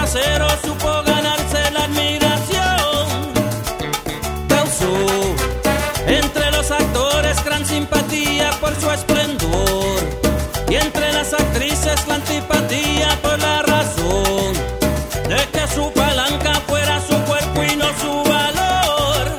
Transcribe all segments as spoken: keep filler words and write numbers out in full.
trasero supo ganarse la admiración. Causó entre los actores gran simpatía por su esplendor, y entre las actrices la antipatía por la razón de que su palanca fuera su cuerpo y no su valor.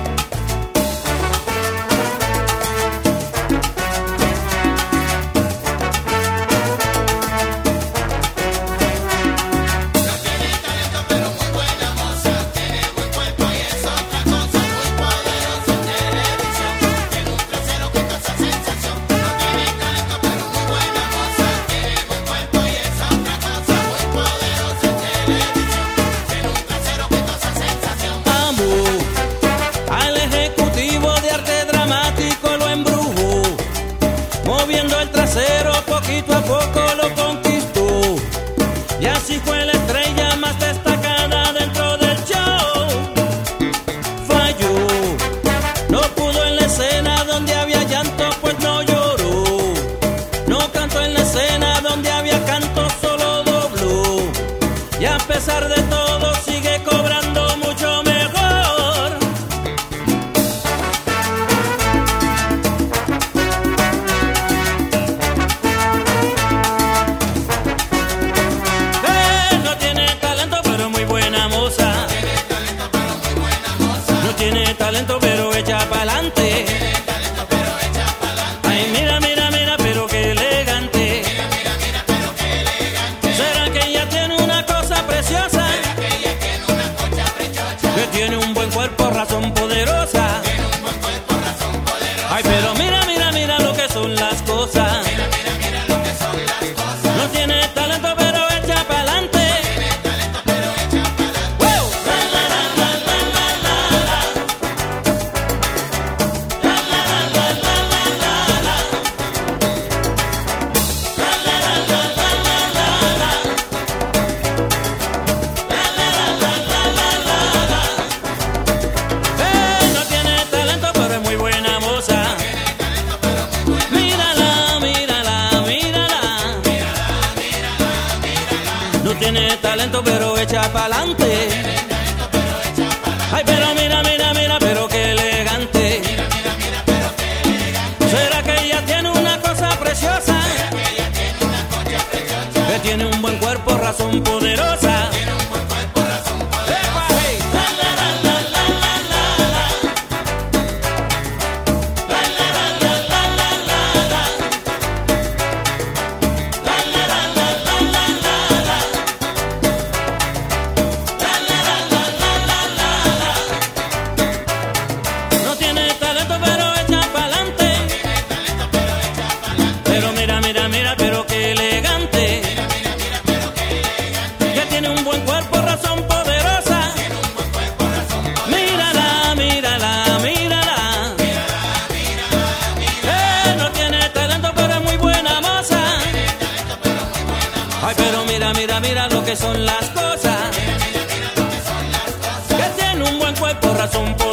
No tiene talento pero muy buena moza, tiene buen cuerpo y es otra cosa, muy poderosa en televisión, tiene un trasero que causa sensación. No tiene talento pero muy buena moza, tiene buen cuerpo y es otra cosa, muy poderosa en televisión, tiene un trasero que causa sensación. Amo al ejecutivo de arte dramático, lo embrujó, moviendo el trasero poquito a poco lo conquistó, y así fue la estrella más destacada dentro del show. Falló, no pudo en la escena donde había llanto, pues no lloró. No cantó en la escena donde había canto, solo dobló. Y a pesar de todo sigue cobrando mucho mejor. Eh, no tiene talento pero muy buena moza. Tiene talento pero muy buena moza, No tiene talento pero echa pa'lante. tiene talento pero echa pa'lante. Ay, mira, mira, mira, pero qué elegante. Mira, mira, mira, pero qué elegante. ¿Será que ella tiene una cosa preciosa? Será que ella tiene una concha prechocha, Que tiene un buen cuerpo, razón poderosa. tiene un buen cuerpo, razón poderosa. Ay, pero mira, mira, mira lo que son las cosas. Mira, mira, mira lo que son las cosas. No tiene talento pero echa pa'lante. Tiene talento pero echa pa'lante. ¡Wow! La, la, la, la, la, la, la, la. La, la, la, la, la, la, la, la. La, la, la, la, la, la, la, la. La, la, la, la, la, la, la, la. Eh, no tiene talento pero es muy buena moza. Mírala, mírala, mírala. No tiene talento pero echa pa'lante. Ay, pero mira, mira, mira, pero qué elegante. ¿Será que ella tiene una cosa preciosa? Que tiene un buen cuerpo, razón poderosa. ¡Epa, hey! La, la, la, la, la, la, la, la. La, la, la, la, la, la, la, la. La, la, la, la, la, la, la, la. La, la, la, la, la, la, la, la. No tiene talento pero echa pa'lante. Pero mira, mira, mira, pero qué elegante. Que tiene un buen cuerpo, razón poderosa. Mírala, mírala, mírala. Eh, no tiene talento pero es muy buena moza. Ay, pero mira, mira, mira lo que son las cosas. Que tiene un buen cuerpo, razón poderosa.